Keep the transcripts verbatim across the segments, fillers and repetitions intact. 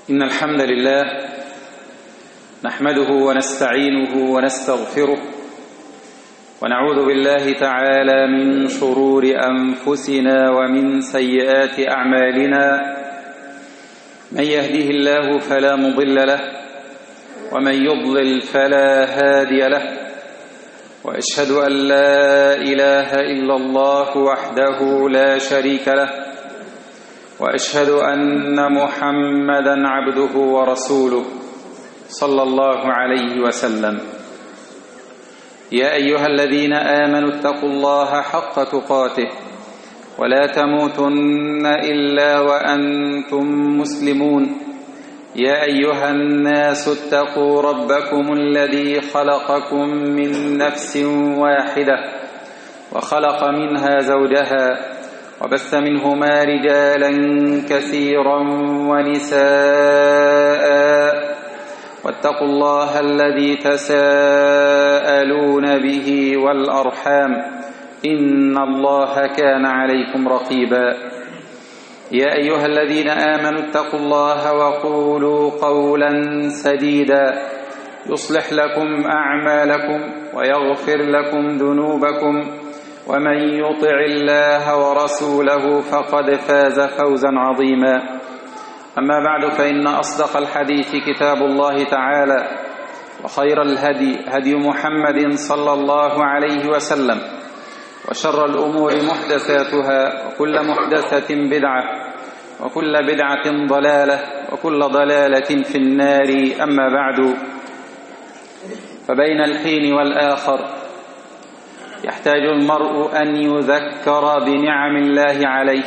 إن الحمد لله نحمده ونستعينه ونستغفره ونعوذ بالله تعالى من شرور أنفسنا ومن سيئات أعمالنا. من يهده الله فلا مضل له ومن يضلل فلا هادي له، وأشهد أن لا إله إلا الله وحده لا شريك له، وأشهد أن محمدًا عبده ورسوله صلى الله عليه وسلم. يا أيها الذين آمنوا اتقوا الله حق تقاته ولا تموتن إلا وأنتم مسلمون. يا أيها الناس اتقوا ربكم الذي خلقكم من نفس واحدة وخلق منها زوجها وبث منهما رجالا كثيرا ونساء، واتقوا الله الذي تساءلون به والأرحام إن الله كان عليكم رقيبا. يا أيها الذين آمنوا اتقوا الله وقولوا قولا سديدا يصلح لكم أعمالكم ويغفر لكم ذنوبكم، ومن يطع الله ورسوله فقد فاز فوزا عظيما. أما بعد، فإن أصدق الحديث كتاب الله تعالى، وخير الهدي هدي محمد صلى الله عليه وسلم، وشر الأمور محدثاتها، وكل محدثة بدعة، وكل بدعة ضلالة، وكل ضلالة في النار. أما بعد، فبين الحين والآخر يحتاج المرء أن يذكر بنعم الله عليه،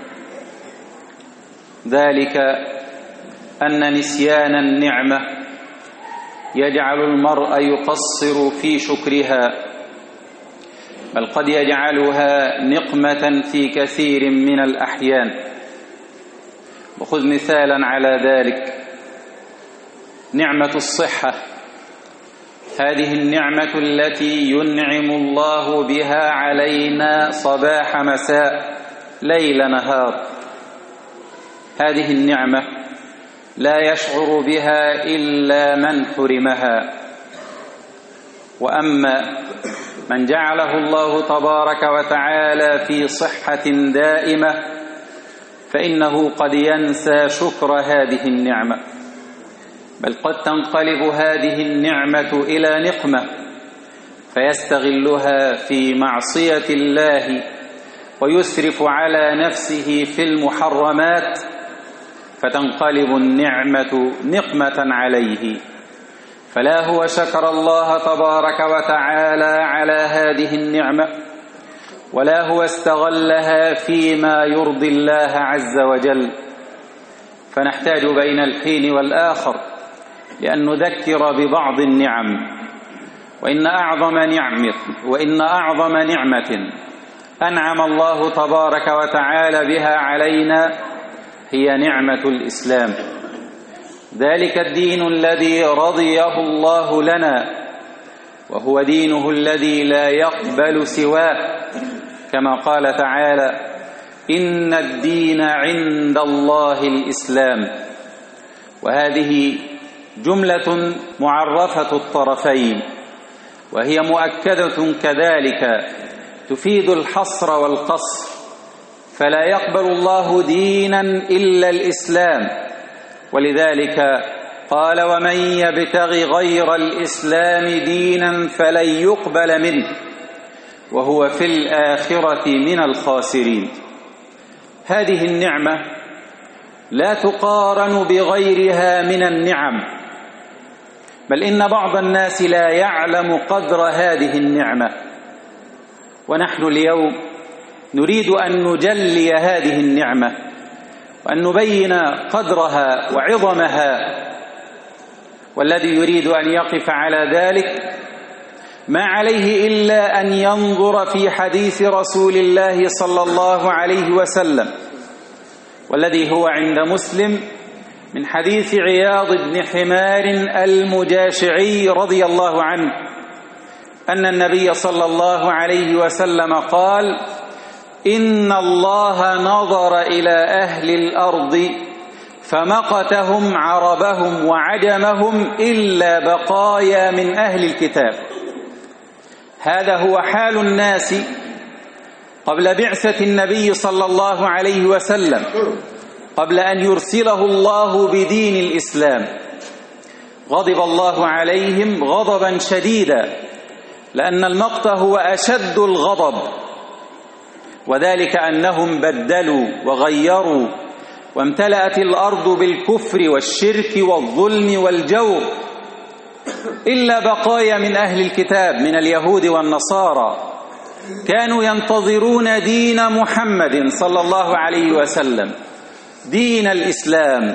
ذلك أن نسيان النعمة يجعل المرء يقصر في شكرها، بل قد يجعلها نقمة في كثير من الأحيان. وخذ مثالا على ذلك نعمة الصحة، هذه النعمة التي ينعم الله بها علينا صباح مساء ليل نهار. هذه النعمة لا يشعر بها إلا من حرمها. وأما من جعله الله تبارك وتعالى في صحة دائمة فإنه قد ينسى شكر هذه النعمة، بل قد تنقلب هذه النعمة إلى نقمة فيستغلها في معصية الله ويسرف على نفسه في المحرمات، فتنقلب النعمة نقمة عليه. فلا هو شكر الله تبارك وتعالى على هذه النعمة، ولا هو استغلها فيما يرضي الله عز وجل. فنحتاج بين الحين والآخر لأن نذكر ببعض النعم. وإن أعظم نعمة وإن أعظم نعمة أنعم الله تبارك وتعالى بها علينا هي نعمة الإسلام، ذلك الدين الذي رضيه الله لنا، وهو دينه الذي لا يقبل سواه، كما قال تعالى: إن الدين عند الله الإسلام. وهذه جملة معرفة الطرفين، وهي مؤكدة كذلك تفيد الحصر والقصر، فلا يقبل الله دينا إلا الإسلام. ولذلك قال: ومن يبتغي غير الإسلام دينا فلن يقبل منه وهو في الآخرة من الخاسرين. هذه النعمة لا تقارن بغيرها من النعم، بل إن بعض الناس لا يعلم قدر هذه النعمة. ونحن اليوم نريد أن نجلي هذه النعمة وأن نبين قدرها وعظمها. والذي يريد أن يقف على ذلك ما عليه إلا أن ينظر في حديث رسول الله صلى الله عليه وسلم، والذي هو عند مسلم من حديث عياض بن حمار المجاشعي رضي الله عنه أن النبي صلى الله عليه وسلم قال: إن الله نظر إلى أهل الأرض فمقتهم عربهم وعجمهم إلا بقايا من أهل الكتاب. هذا هو حال الناس قبل بعثة النبي صلى الله عليه وسلم، قبل أن يرسله الله بدين الإسلام. غضب الله عليهم غضبا شديدا، لأن المقت هو أشد الغضب، وذلك أنهم بدلوا وغيروا، وامتلأت الأرض بالكفر والشرك والظلم والجور، إلا بقايا من أهل الكتاب من اليهود والنصارى كانوا ينتظرون دين محمد صلى الله عليه وسلم، دين الإسلام.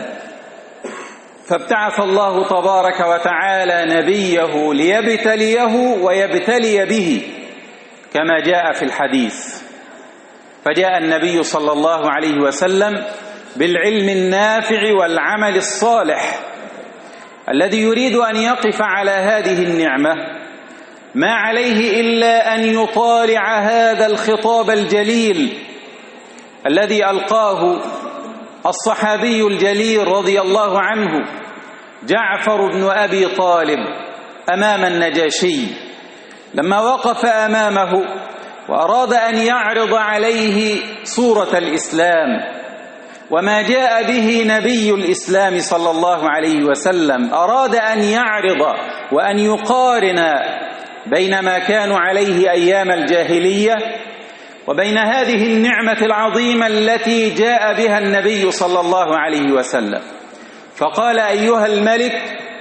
فابتعث الله تبارك وتعالى نبيه ليبتليه ويبتلي به، كما جاء في الحديث. فجاء النبي صلى الله عليه وسلم بالعلم النافع والعمل الصالح الذي يريد أن يقف على هذه النعمة، ما عليه إلا أن يطالع هذا الخطاب الجليل الذي ألقاه الصحابي الجليل رضي الله عنه جعفر بن أبي طالب أمام النجاشي، لما وقف أمامه وأراد أن يعرض عليه صورة الإسلام وما جاء به نبي الإسلام صلى الله عليه وسلم. أراد أن يعرض وأن يقارن بين ما كانوا عليه أيام الجاهلية وبين هذه النعمة العظيمة التي جاء بها النبي صلى الله عليه وسلم. فقال: أيها الملك،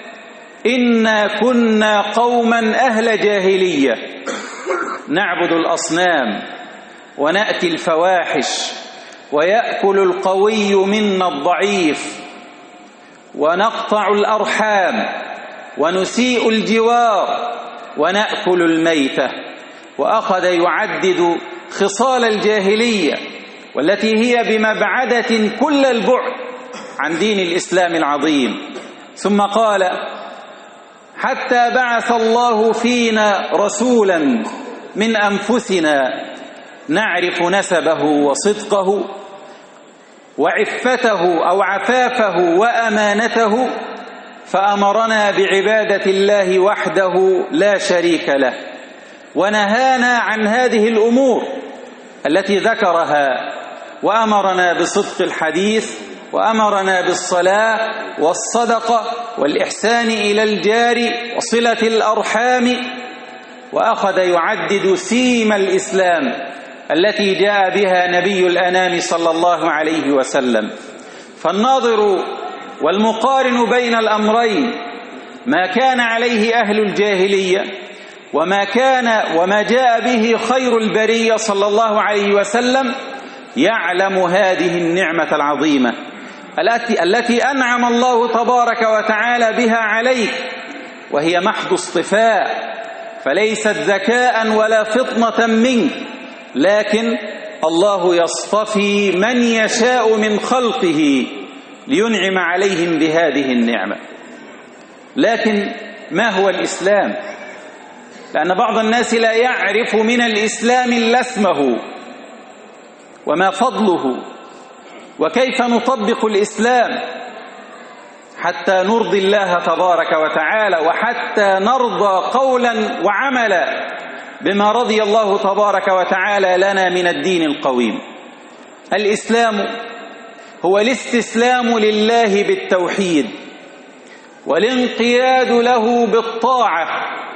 إنا كنا قوما أهل جاهلية نعبد الأصنام ونأتي الفواحش ويأكل القوي منا الضعيف ونقطع الأرحام ونسيء الجوار ونأكل الميتة. وأخذ يعدد خصال الجاهلية والتي هي بمبعدة كل البعد عن دين الإسلام العظيم. ثم قال: حتى بعث الله فينا رسولا من أنفسنا نعرف نسبه وصدقه وعفته أو عفافه وأمانته، فأمرنا بعبادة الله وحده لا شريك له، ونهانا عن هذه الأمور التي ذكرها، وأمرنا بصدق الحديث، وأمرنا بالصلاة والصدقة والإحسان إلى الجار وصلة الأرحام. وأخذ يعدد سيم الإسلام التي جاء بها نبي الأنام صلى الله عليه وسلم. فالناظر والمقارن بين الأمرين، ما كان عليه أهل الجاهلية وما كان وما جاء به خير البرية صلى الله عليه وسلم، يعلم هذه النعمة العظيمة التي التي أنعم الله تبارك وتعالى بها عليك، وهي محض اصطفاء، فليست ذكاء ولا فطنة منك، لكن الله يصطفي من يشاء من خلقه لينعم عليهم بهذه النعمة. لكن ما هو الإسلام؟ لأن بعض الناس لا يعرف من الإسلام إلا اسمه وما فضله وكيف نطبق الإسلام حتى نرضي الله تبارك وتعالى، وحتى نرضى قولا وعملا بما رضي الله تبارك وتعالى لنا من الدين القويم. الإسلام هو الاستسلام لله بالتوحيد والانقياد له بالطاعة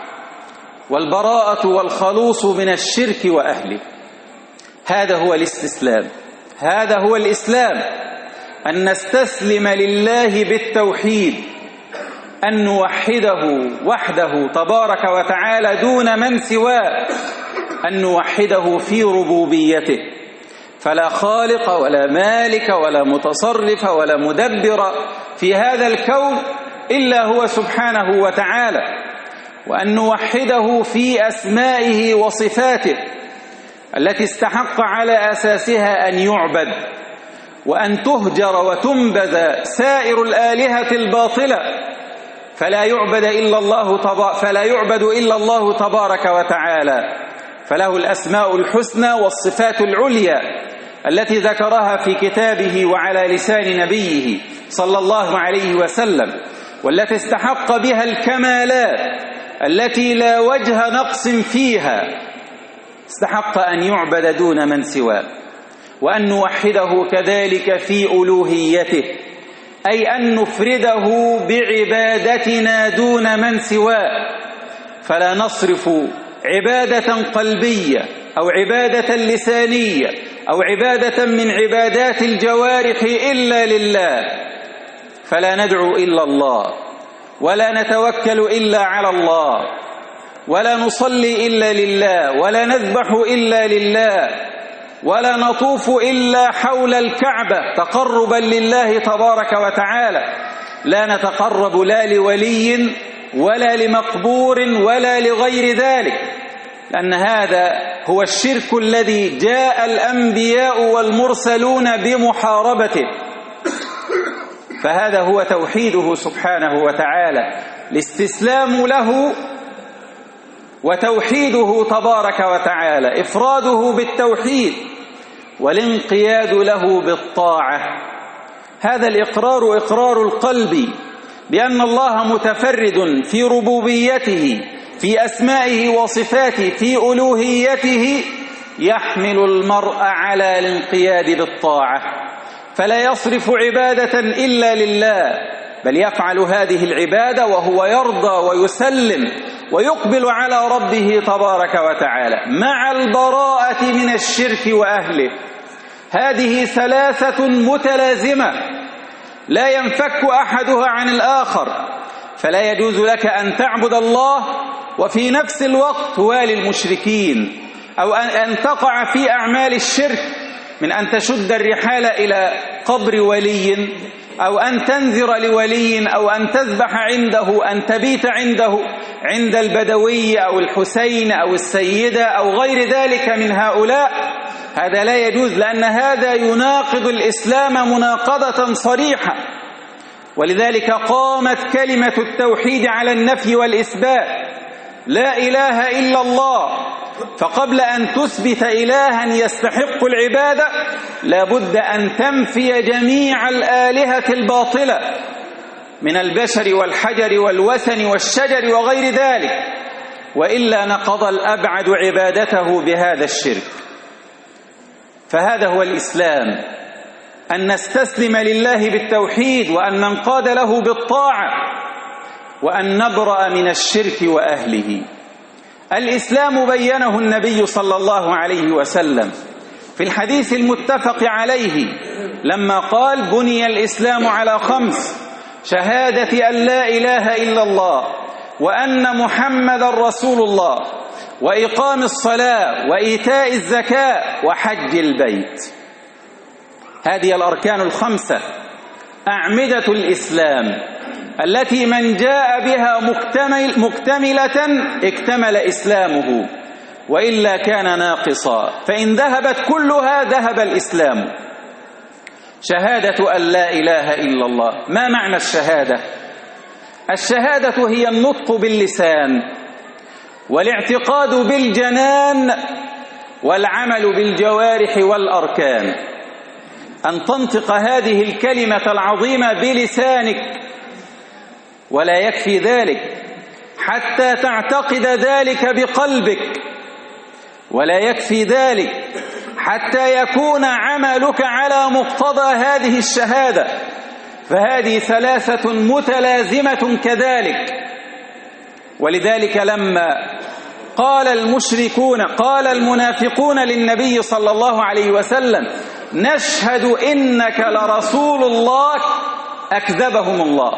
والبراءة والخلوص من الشرك وأهله. هذا هو الاستسلام، هذا هو الإسلام، أن نستسلم لله بالتوحيد، أن نوحده وحده تبارك وتعالى دون من سواه، أن نوحده في ربوبيته، فلا خالق ولا مالك ولا متصرف ولا مدبر في هذا الكون إلا هو سبحانه وتعالى، وأن نوحده في أسمائه وصفاته التي استحق على أساسها أن يعبد، وأن تهجر وتنبذ سائر الآلهة الباطلة، فلا يعبد إلا الله تبا... فلا يعبد إلا الله تبارك وتعالى، فله الأسماء الحسنى والصفات العليا التي ذكرها في كتابه وعلى لسان نبيه صلى الله عليه وسلم، والتي استحق بها الكمالات التي لا وجه نقص فيها، استحق أن يعبد دون من سواه، وأن نوحده كذلك في ألوهيته، أي أن نفرده بعبادتنا دون من سواه، فلا نصرف عبادة قلبية أو عبادة لسانية أو عبادة من عبادات الجوارح إلا لله، فلا ندعو إلا الله، ولا نتوكل إلا على الله، ولا نصلي إلا لله، ولا نذبح إلا لله، ولا نطوف إلا حول الكعبة تقربا لله تبارك وتعالى، لا نتقرب لا لولي ولا لمقبور ولا لغير ذلك، لأن هذا هو الشرك الذي جاء الأنبياء والمرسلون بمحاربته. فهذا هو توحيده سبحانه وتعالى، الاستسلام له وتوحيده تبارك وتعالى، إفراده بالتوحيد والانقياد له بالطاعة. هذا الإقرار إقرار القلب بأن الله متفرد في ربوبيته، في أسمائه وصفاته، في ألوهيته، يحمل المرء على الانقياد بالطاعة، فلا يصرف عبادة إلا لله، بل يفعل هذه العبادة وهو يرضى ويسلم ويقبل على ربه تبارك وتعالى مع البراءة من الشرك وأهله. هذه ثلاثة متلازمة لا ينفك أحدها عن الآخر، فلا يجوز لك أن تعبد الله وفي نفس الوقت توالي المشركين، أو أن تقع في أعمال الشرك من أن تشد الرحال إلى قبر ولي، أو أن تنذر لولي، أو أن تذبح عنده، أن تبيت عنده عند البدوي أو الحسين أو السيدة أو غير ذلك من هؤلاء. هذا لا يجوز، لأن هذا يناقض الإسلام مناقضة صريحة، ولذلك قامت كلمة التوحيد على النفي والإثبات، لا إله إلا الله. فقبل أن تثبت إلها يستحق العبادة لابد أن تنفي جميع الآلهة الباطلة من البشر والحجر والوثن والشجر وغير ذلك، وإلا نقض الأبعد عبادته بهذا الشرك. فهذا هو الإسلام، أن نستسلم لله بالتوحيد، وأن ننقاد له بالطاعة، وأن نبرأ من الشرك وأهله. الإسلام بينه النبي صلى الله عليه وسلم في الحديث المتفق عليه لما قال: بني الإسلام على خمس: شهادة أن لا إله إلا الله، وأن محمد رسول الله، وإقام الصلاة، وإيتاء الزكاة، وحج البيت. هذه الأركان الخمسة أعمدة الإسلام التي من جاء بها مكتمل مكتملة اكتمل إسلامه، وإلا كان ناقصا، فإن ذهبت كلها ذهب الإسلام. شهادة أن لا إله إلا الله. ما معنى الشهادة؟ الشهادة هي النطق باللسان، والاعتقاد بالجنان، والعمل بالجوارح والأركان. أن تنطق هذه الكلمة العظيمة بلسانك، ولا يكفي ذلك حتى تعتقد ذلك بقلبك، ولا يكفي ذلك حتى يكون عملك على مقتضى هذه الشهادة. فهذه ثلاثة متلازمة كذلك. ولذلك لما قال المشركون قال المنافقون للنبي صلى الله عليه وسلم: نشهد إنك لرسول الله، أكذبهم الله،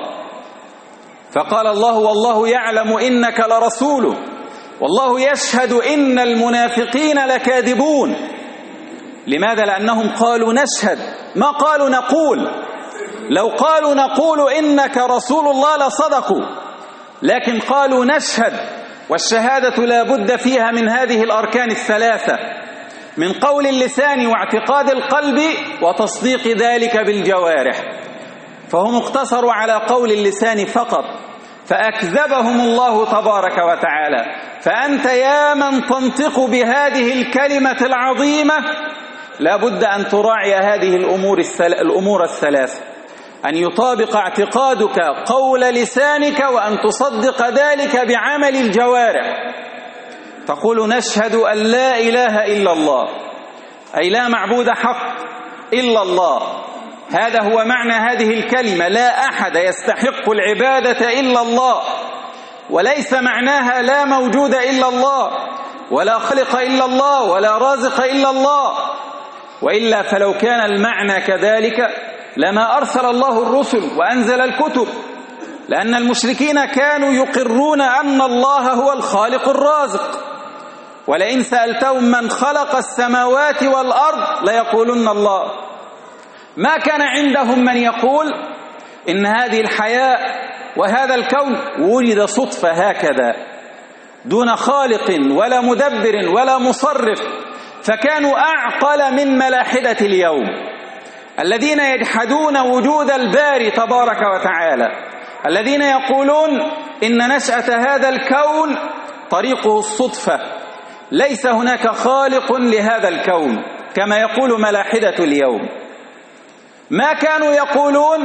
فقال الله: والله يعلم إنك لرسوله، والله يشهد إن المنافقين لكاذبون. لماذا؟ لأنهم قالوا نشهد، ما قالوا نقول. لو قالوا نقول إنك رسول الله لصدقوا، لكن قالوا نشهد، والشهادة لا بد فيها من هذه الأركان الثلاثة: من قول اللسان واعتقاد القلب وتصديق ذلك بالجوارح. فهم اقتصروا على قول اللسان فقط، فأكذبهم الله تبارك وتعالى. فأنت يا من تنطق بهذه الكلمة العظيمة لا بد أن تراعي هذه الأمور الثلاثة: أن يطابق اعتقادك قول لسانك وأن تصدق ذلك بعمل الجوارح. تقول نشهد أن لا إله إلا الله، أي لا معبود حق إلا الله. هذا هو معنى هذه الكلمة، لا أحد يستحق العبادة إلا الله، وليس معناها لا موجود إلا الله، ولا خلق إلا الله، ولا رازق إلا الله. وإلا فلو كان المعنى كذلك لما أرسل الله الرسل وأنزل الكتب، لأن المشركين كانوا يقرون أن الله هو الخالق الرازق، ولئن سألتهم من خلق السماوات والأرض ليقولن الله. ما كان عندهم من يقول إن هذه الحياة وهذا الكون وجد صدفة هكذا دون خالق ولا مدبر ولا مصرف، فكانوا أعقل من ملاحدة اليوم الذين يجحدون وجود الباري تبارك وتعالى، الذين يقولون إن نشأة هذا الكون طريقه الصدفة، ليس هناك خالق لهذا الكون كما يقول ملاحدة اليوم. ما كانوا يقولون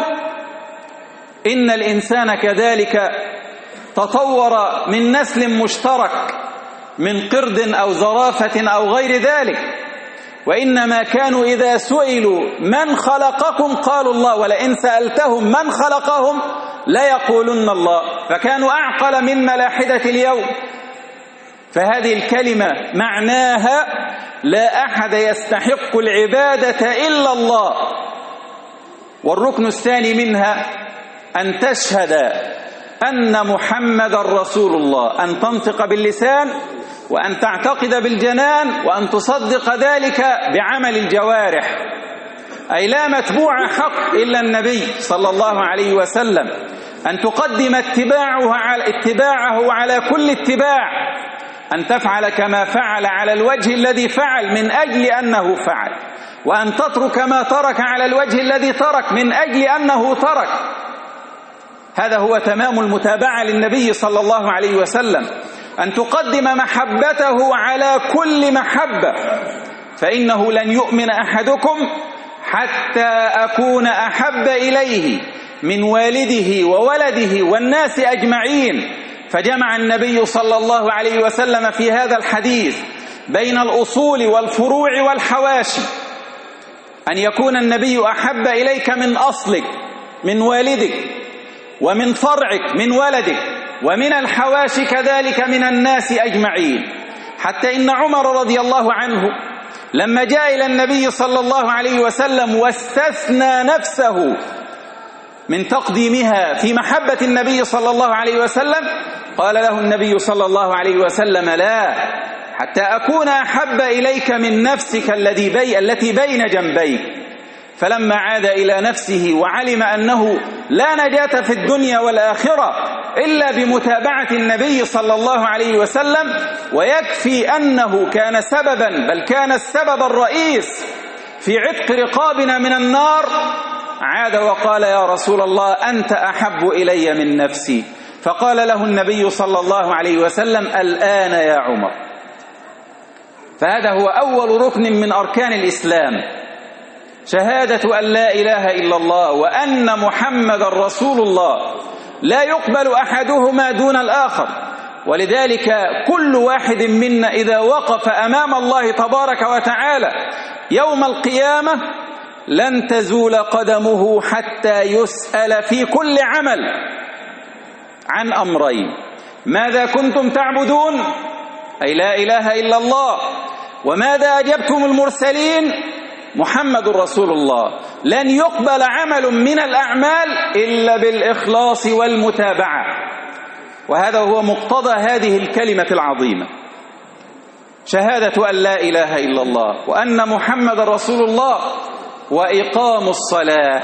إن الإنسان كذلك تطور من نسل مشترك من قرد أو زرافة أو غير ذلك، وإنما كانوا إذا سئلوا من خلقكم قالوا الله، ولئن سألتهم من خلقهم لا يقولن الله، فكانوا أعقل من ملاحدة اليوم. فهذه الكلمة معناها لا أحد يستحق العبادة إلا الله. والركن الثاني منها أن تشهد أن محمد رسول الله، أن تنطق باللسان وأن تعتقد بالجنان وأن تصدق ذلك بعمل الجوارح، أي لا متبوع حق إلا النبي صلى الله عليه وسلم، أن تقدم اتباعه على, اتباعه على كل اتباع، أن تفعل كما فعل على الوجه الذي فعل من أجل أنه فعل، وأن تترك ما ترك على الوجه الذي ترك من أجل أنه ترك. هذا هو تمام المتابعة للنبي صلى الله عليه وسلم، أن تقدم محبته على كل محبة، فإنه لن يؤمن أحدكم حتى أكون أحب إليه من والده وولده والناس أجمعين. فجمع النبي صلى الله عليه وسلم في هذا الحديث بين الأصول والفروع والحواشي، أن يكون النبي أحب إليك من أصلك من والدك، ومن فرعك من ولدك، ومن الحواشي كذلك من الناس أجمعين. حتى إن عمر رضي الله عنه لما جاء إلى النبي صلى الله عليه وسلم واستثنى نفسه من تقديمها في محبة النبي صلى الله عليه وسلم، قال له النبي صلى الله عليه وسلم لا، حتى أكون أحب إليك من نفسك الذي بي التي بين جنبيك. فلما عاد إلى نفسه وعلم أنه لا نجاة في الدنيا والآخرة إلا بمتابعة النبي صلى الله عليه وسلم، ويكفي أنه كان سببا بل كان السبب الرئيس في عتق رقابنا من النار، عاد وقال يا رسول الله أنت أحب إلي من نفسي. فقال له النبي صلى الله عليه وسلم الآن يا عمر. فهذا هو أول ركن من أركان الإسلام، شهادة أن لا إله إلا الله وأن محمد رسول الله، لا يقبل أحدهما دون الآخر. ولذلك كل واحد منا إذا وقف أمام الله تبارك وتعالى يوم القيامة لن تزول قدمه حتى يسأل في كل عمل عن أمرين: ماذا كنتم تعبدون، أي لا إله إلا الله، وماذا أجبتم المرسلين، محمد رسول الله. لن يقبل عمل من الأعمال إلا بالإخلاص والمتابعة، وهذا هو مقتضى هذه الكلمة العظيمة، شهادة أن لا إله إلا الله وأن محمد رسول الله. وإقام الصلاة،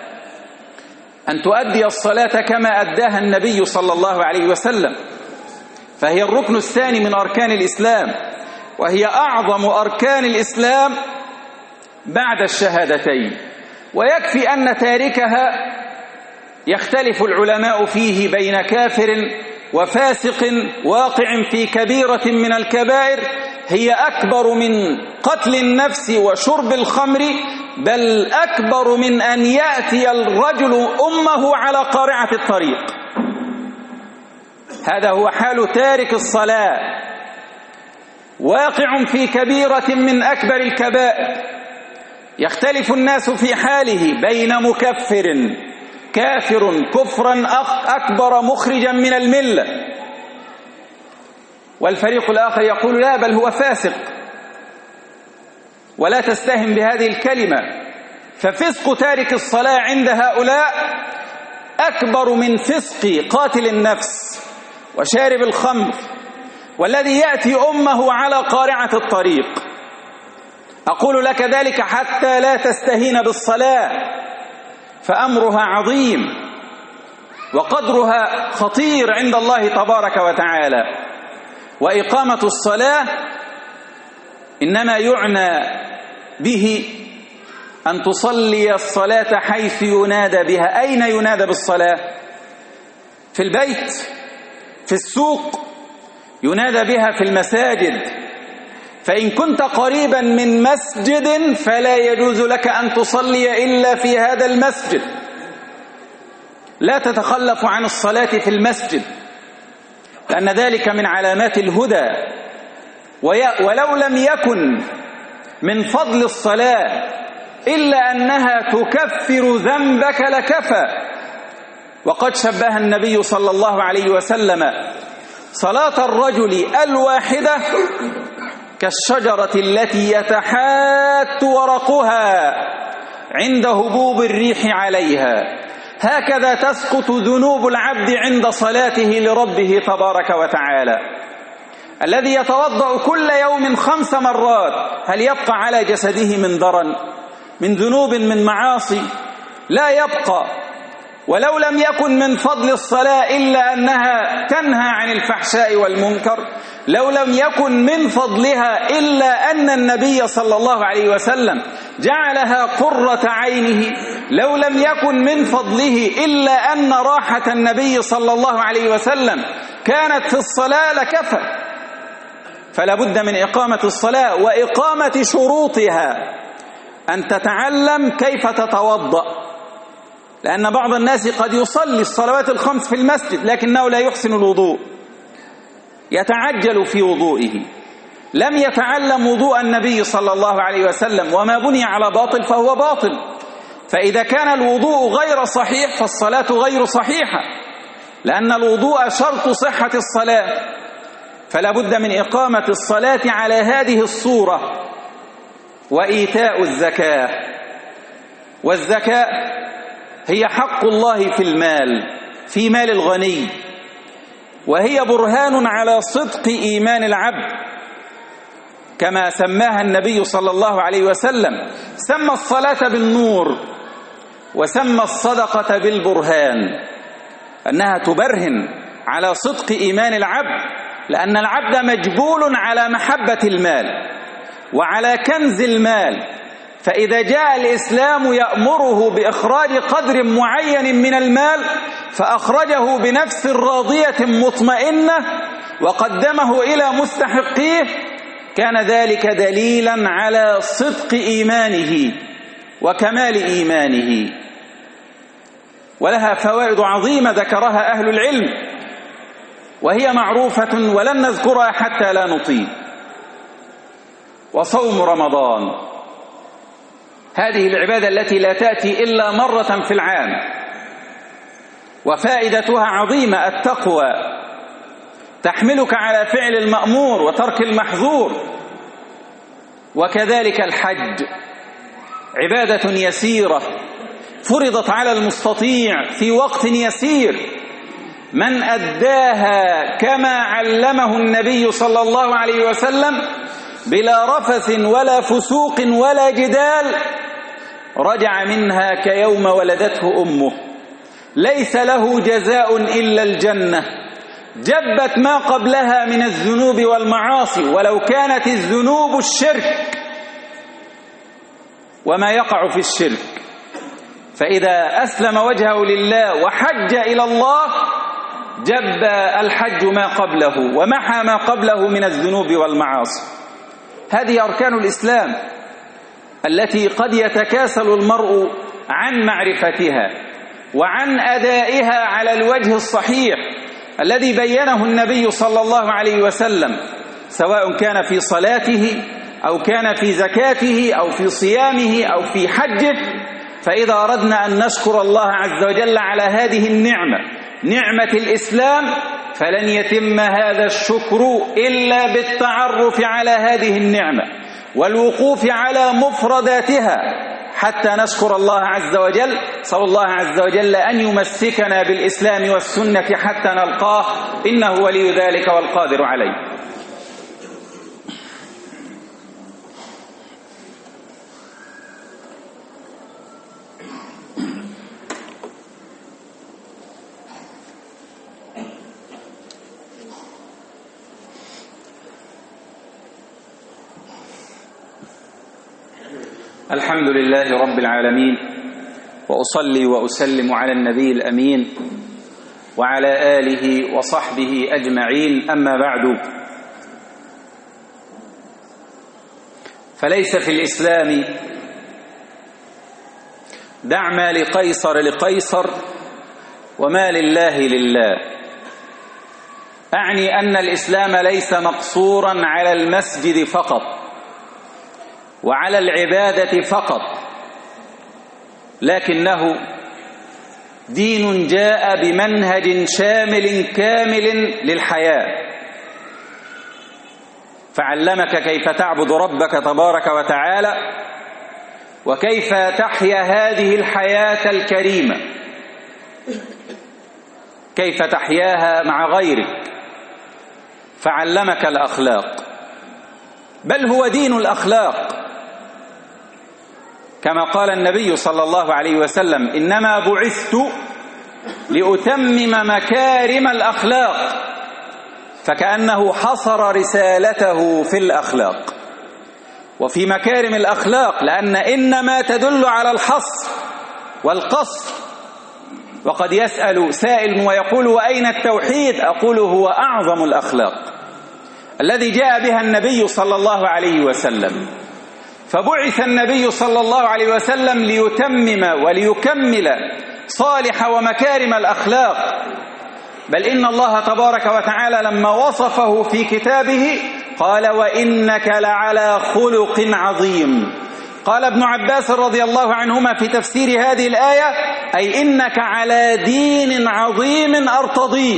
أن تؤدي الصلاة كما أداها النبي صلى الله عليه وسلم، فهي الركن الثاني من أركان الإسلام، وهي أعظم أركان الإسلام بعد الشهادتين. ويكفي أن تاركها يختلف العلماء فيه بين كافر وفاسق واقع في كبيرة من الكبائر هي أكبر من قتل النفس وشرب الخمر بل أكبر من أن يأتي الرجل أمه على قارعة الطريق. هذا هو حال تارك الصلاة، واقع في كبيرة من أكبر الكبائر، يختلف الناس في حاله بين مكفر كافر كفرا أكبر مخرجا من الملة، والفريق الآخر يقول لا بل هو فاسق. ولا تستهن بهذه الكلمة، ففسق تارك الصلاة عند هؤلاء أكبر من فسق قاتل النفس وشارب الخمر والذي يأتي أمه على قارعة الطريق. أقول لك ذلك حتى لا تستهين بالصلاة، فأمرها عظيم وقدرها خطير عند الله تبارك وتعالى. وإقامة الصلاة إنما يعنى به أن تصلي الصلاة حيث ينادى بها. أين ينادى بالصلاة؟ في البيت، في السوق، ينادى بها في المساجد. فإن كنت قريبا من مسجد فلا يجوز لك أن تصلي إلا في هذا المسجد، لا تتخلف عن الصلاة في المسجد، لأن ذلك من علامات الهدى. ولو لم يكن من فضل الصلاة إلا أنها تكفر ذنبك لكفى. وقد شبه النبي صلى الله عليه وسلم صلاة الرجل الواحدة كالشجرة التي يتحات ورقها عند هبوب الريح عليها، هكذا تسقط ذنوب العبد عند صلاته لربه تبارك وتعالى. الذي يتوضأ كل يوم خمس مرات هل يبقى على جسده من درن، من ذنوب، من معاصي؟ لا يبقى. ولو لم يكن من فضل الصلاة إلا أنها تنهى عن الفحشاء والمنكر، لو لم يكن من فضلها إلا أن النبي صلى الله عليه وسلم جعلها قرة عينه، لو لم يكن من فضله إلا أن راحة النبي صلى الله عليه وسلم كانت في الصلاة لكفى. فلا بد من إقامة الصلاة وإقامة شروطها، أن تتعلم كيف تتوضأ، لأن بعض الناس قد يصلي الصلوات الخمس في المسجد لكنه لا يحسن الوضوء، يتعجل في وضوئه، لم يتعلم وضوء النبي صلى الله عليه وسلم، وما بني على باطل فهو باطل. فإذا كان الوضوء غير صحيح فالصلاة غير صحيحة، لأن الوضوء شرط صحة الصلاة. فلا بد من إقامة الصلاة على هذه الصورة. وإيتاء الزكاة، والزكاة هي حق الله في المال، في مال الغني، وهي برهان على صدق إيمان العبد، كما سماها النبي صلى الله عليه وسلم. سمى الصلاة بالنور وسمى الصدقة بالبرهان، أنها تبرهن على صدق إيمان العبد، لأن العبد مجبول على محبة المال وعلى كنز المال. فإذا جاء الإسلام يأمره بإخراج قدر معين من المال فأخرجه بنفس راضية مطمئنة وقدمه إلى مستحقيه، كان ذلك دليلا على صدق إيمانه وكمال إيمانه. ولها فوائد عظيمة ذكرها أهل العلم، وهي معروفة ولن نذكرها حتى لا نطيل. وصوم رمضان، هذه العبادة التي لا تأتي إلا مرة في العام، وفائدتها عظيمة. التقوى تحملك على فعل المأمور وترك المحظور. وكذلك الحج، عبادة يسيرة فرضت على المستطيع في وقت يسير، من أداها كما علمه النبي صلى الله عليه وسلم بلا رفث ولا فسوق ولا جدال رجع منها كيوم ولدته أمه، ليس له جزاء إلا الجنة، جبت ما قبلها من الذنوب والمعاصي، ولو كانت الذنوب الشرك وما يقع في الشرك. فإذا أسلم وجهه لله وحج إلى الله جب الحج ما قبله ومحى ما قبله من الذنوب والمعاصي. هذه أركان الإسلام. التي قد يتكاسل المرء عن معرفتها وعن أدائها على الوجه الصحيح الذي بينه النبي صلى الله عليه وسلم، سواء كان في صلاته أو كان في زكاته أو في صيامه أو في حجه. فإذا أردنا أن نشكر الله عز وجل على هذه النعمة، نعمة الإسلام، فلن يتم هذا الشكر إلا بالتعرف على هذه النعمة والوقوف على مفرداتها حتى نشكر الله عز وجل. صلى الله عز وجل أن يمسكنا بالإسلام والسنة حتى نلقاه، إنه ولي ذلك والقادر عليه. الحمد لله رب العالمين، وأصلي وأسلم على النبي الأمين وعلى آله وصحبه أجمعين، أما بعد، فليس في الإسلام دع ما لقيصر لقيصر وما لله لله. أعني أن الإسلام ليس مقصورا على المسجد فقط وعلى العبادة فقط، لكنه دين جاء بمنهج شامل كامل للحياة، فعلمك كيف تعبد ربك تبارك وتعالى وكيف تحيا هذه الحياة الكريمة، كيف تحياها مع غيرك، فعلمك الأخلاق، بل هو دين الأخلاق، كما قال النبي صلى الله عليه وسلم: إنما بعثت لأتمم مكارم الأخلاق، فكأنه حصر رسالته في الأخلاق وفي مكارم الأخلاق، لأن إنما تدل على الحصر والقصر. وقد يسأل سائل ويقول: وأين التوحيد؟ أقول: هو أعظم الأخلاق الذي جاء بها النبي صلى الله عليه وسلم. فبعث النبي صلى الله عليه وسلم ليتمم وليكمل صالح ومكارم الأخلاق، بل إن الله تبارك وتعالى لما وصفه في كتابه قال: وإنك لعلى خلق عظيم. قال ابن عباس رضي الله عنهما في تفسير هذه الآية: أي إنك على دين عظيم أرتضيه.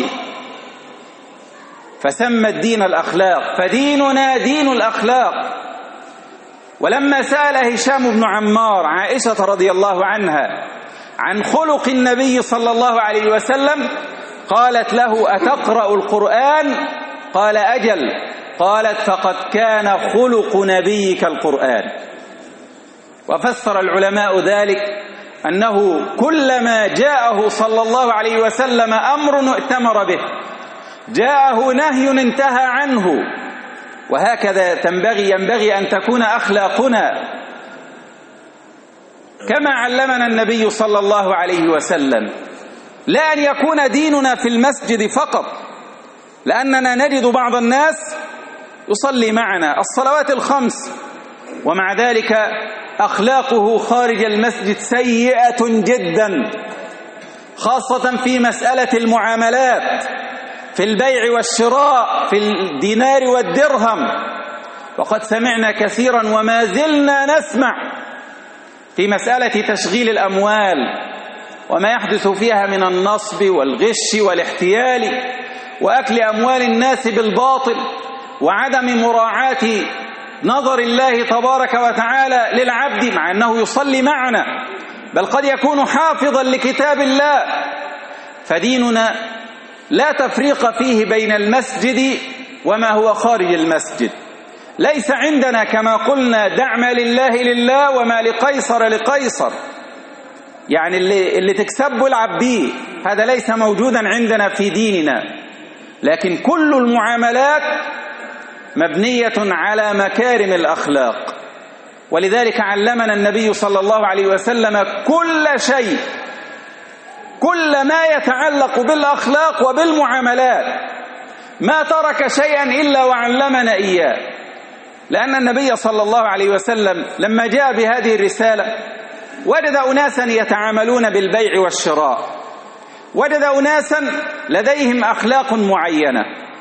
فسمى الدين الأخلاق، فديننا دين الأخلاق. ولما سأل هشام بن عمار عائشة رضي الله عنها عن خلق النبي صلى الله عليه وسلم، قالت له: أتقرأ القرآن؟ قال: أجل. قالت: فقد كان خلق نبيك القرآن. وفسر العلماء ذلك أنه كلما جاءه صلى الله عليه وسلم أمر ائتمر به، جاءه نهي انتهى عنه، وهكذا تنبغي ينبغي أن تكون أخلاقنا، كما علمنا النبي صلى الله عليه وسلم. لا أن يكون ديننا في المسجد فقط، لأننا نجد بعض الناس يصلي معنا الصلوات الخمس ومع ذلك أخلاقه خارج المسجد سيئة جدا، خاصة في مسألة المعاملات، في البيع والشراء، في الدينار والدرهم. وقد سمعنا كثيرا وما زلنا نسمع في مسألة تشغيل الأموال وما يحدث فيها من النصب والغش والاحتيال وأكل أموال الناس بالباطل وعدم مراعاة نظر الله تبارك وتعالى للعبد، مع أنه يصلي معنا، بل قد يكون حافظا لكتاب الله. فديننا لا تفريق فيه بين المسجد وما هو خارج المسجد. ليس عندنا كما قلنا دع ما لله لله وما لقيصر لقيصر، يعني اللي, اللي تكسبه العب بيه، هذا ليس موجودا عندنا في ديننا. لكن كل المعاملات مبنية على مكارم الأخلاق، ولذلك علمنا النبي صلى الله عليه وسلم كل شيء، كل ما يتعلق بالأخلاق وبالمعاملات، ما ترك شيئا إلا وعلمنا إياه. لأن النبي صلى الله عليه وسلم لما جاء بهذه الرسالة وجد أناسا يتعاملون بالبيع والشراء، وجد أناسا لديهم أخلاق معينة،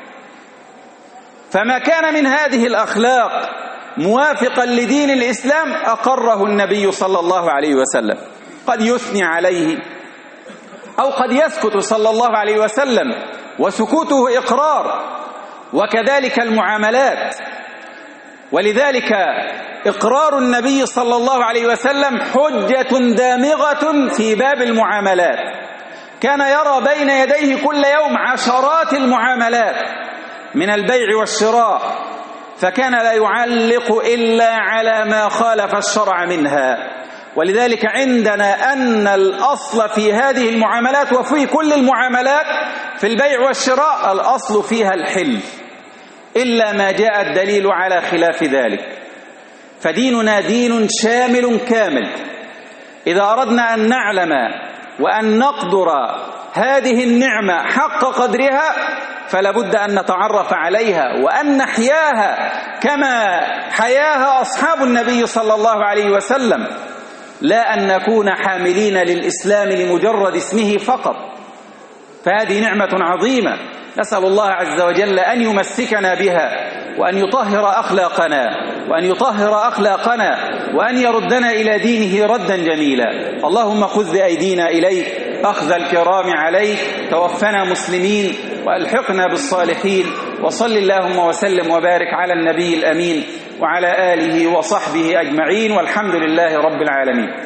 فما كان من هذه الأخلاق موافقا لدين الإسلام أقره النبي صلى الله عليه وسلم. قد يثني عليه أو قد يسكت صلى الله عليه وسلم، وسكوته إقرار، وكذلك المعاملات. ولذلك إقرار النبي صلى الله عليه وسلم حجة دامغة في باب المعاملات. كان يرى بين يديه كل يوم عشرات المعاملات من البيع والشراء، فكان لا يعلق إلا على ما خالف الشرع منها. ولذلك عندنا أن الأصل في هذه المعاملات وفي كل المعاملات في البيع والشراء الأصل فيها الحل، إلا ما جاء الدليل على خلاف ذلك. فديننا دين شامل كامل. إذا أردنا أن نعلم وأن نقدر هذه النعمة حق قدرها فلابد أن نتعرف عليها وأن نحياها كما حياها أصحاب النبي صلى الله عليه وسلم، لا أن نكون حاملين للإسلام لمجرد اسمه فقط. فهذه نعمة عظيمة، نسأل الله عز وجل أن يمسكنا بها وأن يطهر أخلاقنا وأن يطهر أخلاقنا وأن يردنا إلى دينه ردا جميلا. اللهم خذ بأيدينا إليك أخذ الكرام عليك، توفنا مسلمين وألحقنا بالصالحين. وصل اللهم وسلم وبارك على النبي الأمين وعلى آله وصحبه أجمعين، والحمد لله رب العالمين.